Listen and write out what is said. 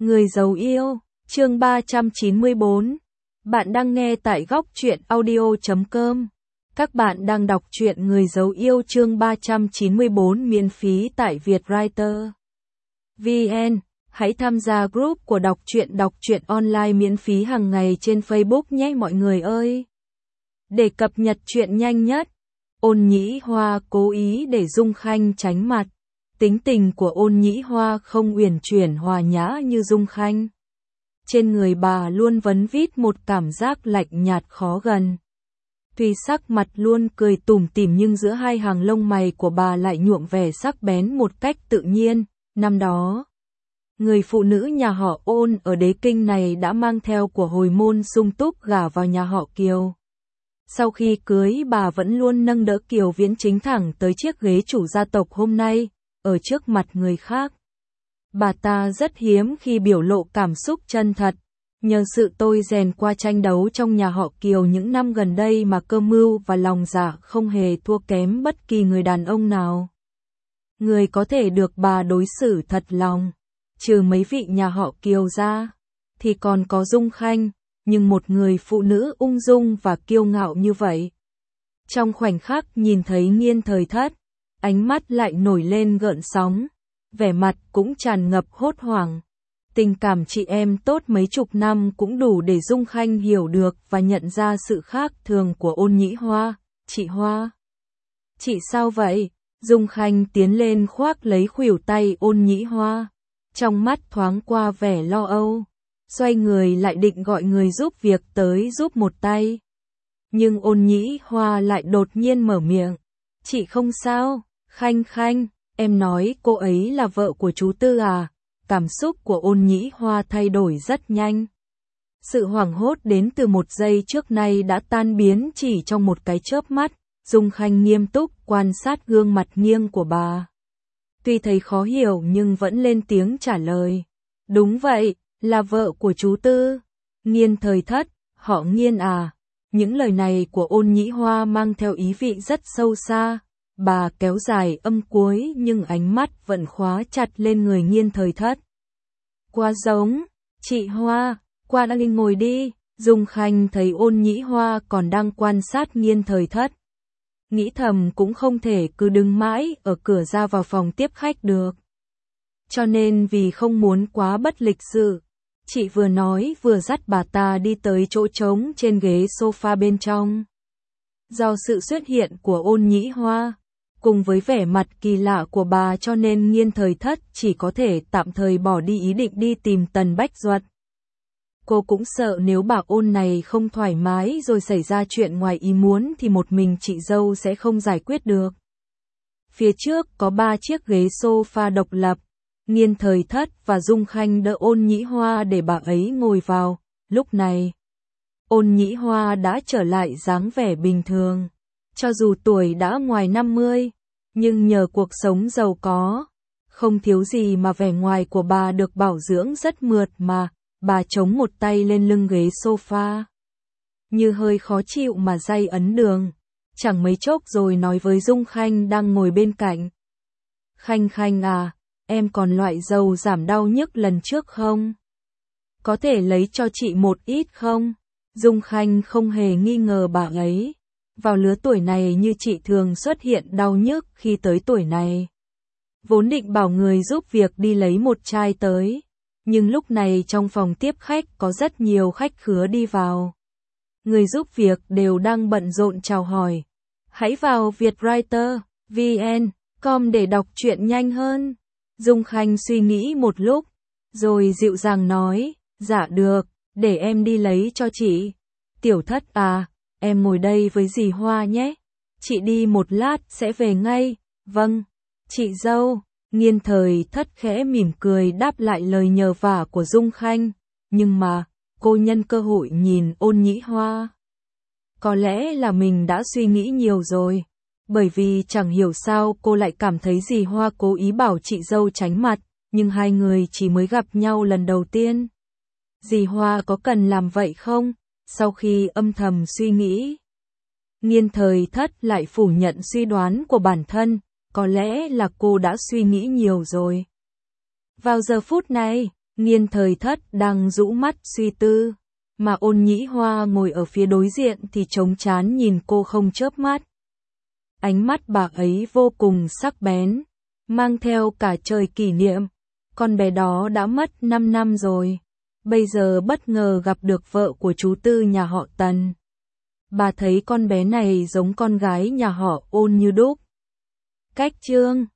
Người giàu yêu, chương 394. Bạn đang nghe tại góc truyện audio.com. Các bạn đang đọc truyện Người giàu yêu chương 394 miễn phí tại Vietwriter VN. Hãy tham gia group của đọc truyện online miễn phí hàng ngày trên Facebook nhé mọi người ơi. Để cập nhật truyện nhanh nhất, Ôn Nhĩ Hoa cố ý để Dung Khanh tránh mặt. Tính tình của Ôn Nhĩ Hoa không uyển chuyển hòa nhã như Dung Khanh. Trên người bà luôn vấn vít một cảm giác lạnh nhạt khó gần. Tuy sắc mặt luôn cười tủm tỉm nhưng giữa hai hàng lông mày của bà lại nhuộm vẻ sắc bén một cách tự nhiên. Năm đó, người phụ nữ nhà họ Ôn ở Đế Kinh này đã mang theo của hồi môn sung túc gả vào nhà họ Kiều. Sau khi cưới bà vẫn luôn nâng đỡ Kiều Viễn Chính thẳng tới chiếc ghế chủ gia tộc hôm nay, ở trước mặt người khác. Bà ta rất hiếm khi biểu lộ cảm xúc chân thật, nhờ sự tôi rèn qua tranh đấu trong nhà họ Kiều những năm gần đây mà cơ mưu và lòng dạ không hề thua kém bất kỳ người đàn ông nào. Người có thể được bà đối xử thật lòng, trừ mấy vị nhà họ Kiều ra, thì còn có Dung Khanh, nhưng một người phụ nữ ung dung và kiêu ngạo như vậy. Trong khoảnh khắc nhìn thấy Nghiên Thời Thất, ánh mắt lại nổi lên gợn sóng, vẻ mặt cũng tràn ngập hốt hoảng. Tình cảm chị em tốt mấy chục năm cũng đủ để Dung Khanh hiểu được và nhận ra sự khác thường của Ôn Nhĩ Hoa. Chị Hoa, chị sao vậy? Dung Khanh tiến lên khoác lấy khuỷu tay Ôn Nhĩ Hoa, trong mắt thoáng qua vẻ lo âu, xoay người lại định gọi người giúp việc tới giúp một tay. Nhưng Ôn Nhĩ Hoa lại đột nhiên mở miệng, chị không sao. Khanh, em nói cô ấy là vợ của chú Tư à? Cảm xúc của Ôn Nhĩ Hoa thay đổi rất nhanh. Sự hoảng hốt đến từ một giây trước nay đã tan biến chỉ trong một cái chớp mắt. Dung Khanh nghiêm túc quan sát gương mặt nghiêng của bà. Tuy thấy khó hiểu nhưng vẫn lên tiếng trả lời. Đúng vậy, là vợ của chú Tư. Nghiên Thời Thất, họ Nghiên à? Những lời này của Ôn Nhĩ Hoa mang theo ý vị rất sâu xa. Bà kéo dài âm cuối nhưng ánh mắt vẫn khóa chặt lên người Nghiên Thời Thất. Quá giống, chị Hoa, qua đây ngồi đi. Dung Khanh thấy Ôn Nhĩ Hoa còn đang quan sát Nghiên Thời Thất. Nghĩ thầm cũng không thể cứ đứng mãi ở cửa ra vào phòng tiếp khách được. Cho nên vì không muốn quá bất lịch sự, chị vừa nói vừa dắt bà ta đi tới chỗ trống trên ghế sofa bên trong. Do sự xuất hiện của Ôn Nhĩ Hoa, cùng với vẻ mặt kỳ lạ của bà cho nên Nghiên Thời Thất chỉ có thể tạm thời bỏ đi ý định đi tìm Tần Bách Duật. Cô cũng sợ nếu bà Ôn này không thoải mái rồi xảy ra chuyện ngoài ý muốn thì một mình chị dâu sẽ không giải quyết được. Phía trước có 3 chiếc ghế sofa độc lập. Nghiên Thời Thất và Dung Khanh đỡ Ôn Nhĩ Hoa để bà ấy ngồi vào. Lúc này, Ôn Nhĩ Hoa đã trở lại dáng vẻ bình thường. Cho dù tuổi đã ngoài 50, nhưng nhờ cuộc sống giàu có, không thiếu gì mà vẻ ngoài của bà được bảo dưỡng rất mượt mà. Bà chống một tay lên lưng ghế sofa, như hơi khó chịu mà day ấn đường. Chẳng mấy chốc rồi nói với Dung Khanh đang ngồi bên cạnh. Khanh à, em còn loại dầu giảm đau nhức lần trước không? Có thể lấy cho chị một ít không? Dung Khanh không hề nghi ngờ bà ấy. Vào lứa tuổi này như chị thường xuất hiện đau nhức khi tới tuổi này. Vốn định bảo người giúp việc đi lấy một chai tới. Nhưng lúc này trong phòng tiếp khách có rất nhiều khách khứa đi vào. Người giúp việc đều đang bận rộn chào hỏi. Hãy vào Vietwriter VN.com để đọc truyện nhanh hơn. Dung Khanh suy nghĩ một lúc, rồi dịu dàng nói, dạ được, để em đi lấy cho chị. Tiểu Thất à, em ngồi đây với dì Hoa nhé. Chị đi một lát sẽ về ngay. Vâng, chị dâu. Nghiên Thời Thất khẽ mỉm cười đáp lại lời nhờ vả của Dung Khanh, nhưng mà, cô nhân cơ hội nhìn Ôn Nhĩ Hoa. Có lẽ là mình đã suy nghĩ nhiều rồi, bởi vì chẳng hiểu sao cô lại cảm thấy dì Hoa cố ý bảo chị dâu tránh mặt, nhưng hai người chỉ mới gặp nhau lần đầu tiên. Dì Hoa có cần làm vậy không? Sau khi âm thầm suy nghĩ, Nghiên Thời Thất lại phủ nhận suy đoán của bản thân. Có lẽ là cô đã suy nghĩ nhiều rồi. Vào giờ phút này, Nghiên Thời Thất đang rũ mắt suy tư, mà Ôn Nhĩ Hoa ngồi ở phía đối diện thì trống trán nhìn cô không chớp mắt. Ánh mắt bà ấy vô cùng sắc bén, mang theo cả trời kỷ niệm. Con bé đó đã mất 5 năm rồi, bây giờ bất ngờ gặp được vợ của chú Tư nhà họ Tần. Bà thấy con bé này giống con gái nhà họ Ôn như đúc. Cách Chương